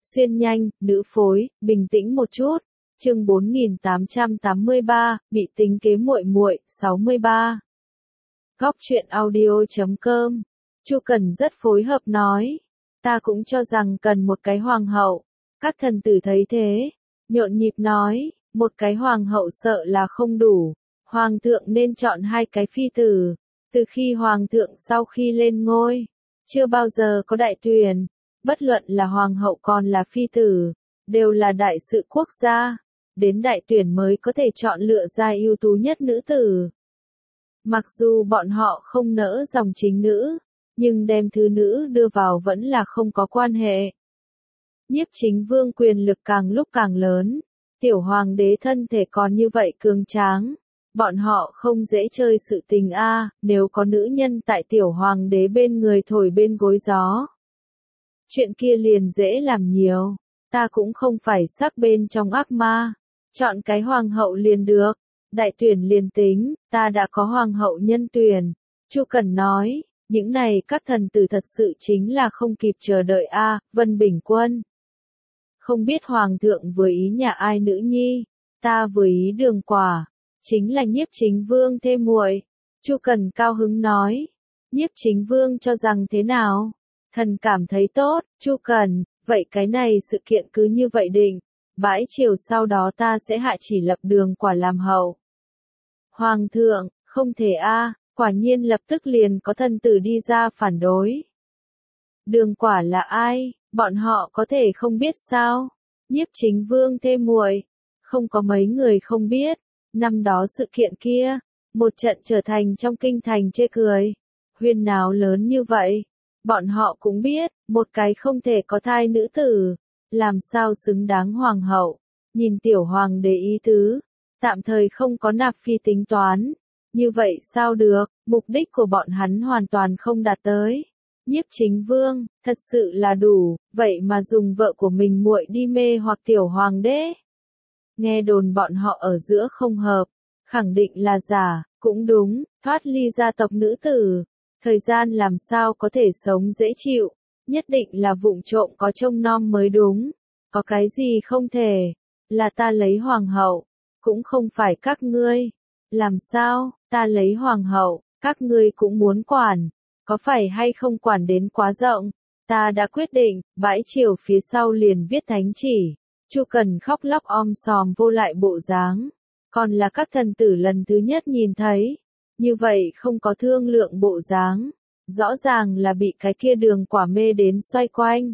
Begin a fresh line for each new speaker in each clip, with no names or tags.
Xuyên nhanh, nữ phối, bình tĩnh một chút. Chương 4883, bị tính kế muội muội, 63. Góc truyện audio.com. Chu Cần rất phối hợp nói, ta cũng cho rằng cần một cái hoàng hậu. Các thần tử thấy thế, nhộn nhịp nói, một cái hoàng hậu sợ là không đủ, hoàng thượng nên chọn hai cái phi tử. Từ khi hoàng thượng sau khi lên ngôi, chưa bao giờ có đại tuyển, bất luận là hoàng hậu còn là phi tử, đều là đại sự quốc gia, đến đại tuyển mới có thể chọn lựa ra ưu tú nhất nữ tử. Mặc dù bọn họ không nỡ dòng chính nữ, nhưng đem thứ nữ đưa vào vẫn là không có quan hệ. Nhiếp Chính Vương quyền lực càng lúc càng lớn, tiểu hoàng đế thân thể còn như vậy cường tráng, bọn họ không dễ chơi sự tình a, nếu có nữ nhân tại tiểu hoàng đế bên người thổi bên gối gió. Chuyện kia liền dễ làm nhiều, ta cũng không phải sắc bên trong ác ma, chọn cái hoàng hậu liền được, đại tuyển liền tính, ta đã có hoàng hậu nhân tuyển. Chu Cần nói, những này các thần tử thật sự chính là không kịp chờ đợi a, Vân Bình Quân. Không biết hoàng thượng vừa ý nhà ai nữ nhi, ta vừa ý Đường Quả, chính là Nhiếp Chính Vương thê muội. Chu Cần cao hứng nói, Nhiếp Chính Vương cho rằng thế nào? Thần cảm thấy tốt. Chu Cần, vậy cái này sự kiện cứ như vậy định, bãi chiều sau đó ta sẽ hạ chỉ lập Đường Quả làm hậu. Hoàng thượng, không thể a, quả nhiên lập tức liền có thần tử đi ra phản đối. Đường Quả là ai, bọn họ có thể không biết sao? Nhiếp Chính Vương thê muội, không có mấy người không biết. Năm đó sự kiện kia, một trận trở thành trong kinh thành chê cười, huyên náo lớn như vậy, bọn họ cũng biết, một cái không thể có thai nữ tử, làm sao xứng đáng hoàng hậu. Nhìn tiểu hoàng đế ý tứ, tạm thời không có nạp phi tính toán, như vậy sao được, mục đích của bọn hắn hoàn toàn không đạt tới. Nhiếp Chính Vương, thật sự là đủ, vậy mà dùng vợ của mình muội đi mê hoặc tiểu hoàng đế. Nghe đồn bọn họ ở giữa không hợp, khẳng định là giả, cũng đúng, thoát ly gia tộc nữ tử, thời gian làm sao có thể sống dễ chịu, nhất định là vụng trộm có trông nom mới đúng, có cái gì không thể, là ta lấy hoàng hậu, cũng không phải các ngươi, làm sao, ta lấy hoàng hậu, các ngươi cũng muốn quản, có phải hay không quản đến quá rộng, ta đã quyết định, bãi chiều phía sau liền viết thánh chỉ. Chu Cần khóc lóc om sòm vô lại bộ dáng, còn là các thần tử lần thứ nhất nhìn thấy, như vậy không có thương lượng bộ dáng, rõ ràng là bị cái kia Đường Quả mê đến xoay quanh.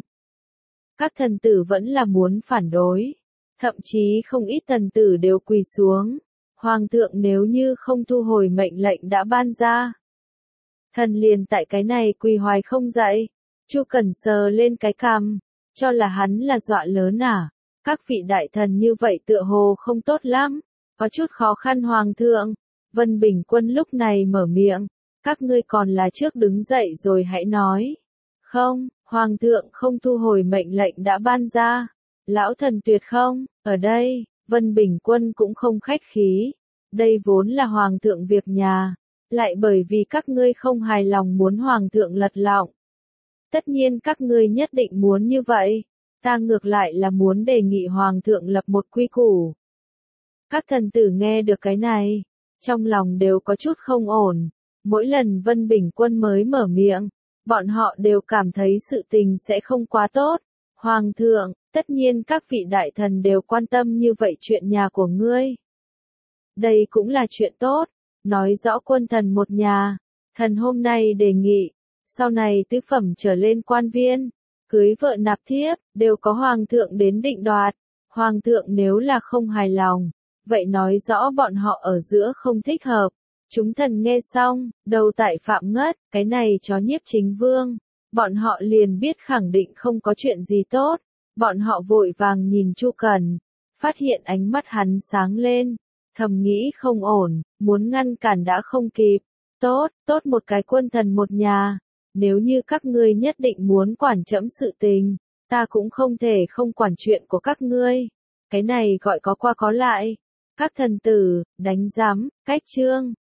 Các thần tử vẫn là muốn phản đối, thậm chí không ít thần tử đều quỳ xuống, hoàng thượng nếu như không thu hồi mệnh lệnh đã ban ra. Thần liền tại cái này quỳ hoài không dậy. Chu Cần sờ lên cái cằm, cho là hắn là dọa lớn à? Các vị đại thần như vậy tựa hồ không tốt lắm, có chút khó khăn hoàng thượng. Vân Bình Quân lúc này mở miệng, các ngươi còn là trước đứng dậy rồi hãy nói. Không, hoàng thượng không thu hồi mệnh lệnh đã ban ra. Lão thần tuyệt không, ở đây, Vân Bình Quân cũng không khách khí. Đây vốn là hoàng thượng việc nhà, lại bởi vì các ngươi không hài lòng muốn hoàng thượng lật lọng. Tất nhiên các ngươi nhất định muốn như vậy, ta ngược lại là muốn đề nghị hoàng thượng lập một quy củ. Các thần tử nghe được cái này, trong lòng đều có chút không ổn, mỗi lần Vân Bình Quân mới mở miệng, bọn họ đều cảm thấy sự tình sẽ không quá tốt. Hoàng thượng, tất nhiên các vị đại thần đều quan tâm như vậy chuyện nhà của ngươi. Đây cũng là chuyện tốt, nói rõ quân thần một nhà, thần hôm nay đề nghị, sau này tứ phẩm trở lên quan viên, cưới vợ nạp thiếp, đều có hoàng thượng đến định đoạt. Hoàng thượng nếu là không hài lòng, vậy nói rõ bọn họ ở giữa không thích hợp. Chúng thần nghe xong, đầu tại phạm ngất, cái này chó Nhiếp Chính Vương. Bọn họ liền biết khẳng định không có chuyện gì tốt. Bọn họ vội vàng nhìn Chu Cần, phát hiện ánh mắt hắn sáng lên, thầm nghĩ không ổn, muốn ngăn cản đã không kịp. Tốt, tốt một cái quân thần một nhà. Nếu như các ngươi nhất định muốn quản trẫm sự tình, ta cũng không thể không quản chuyện của các ngươi. Cái này gọi có qua có lại. Các thần tử, đánh giám, cách chương.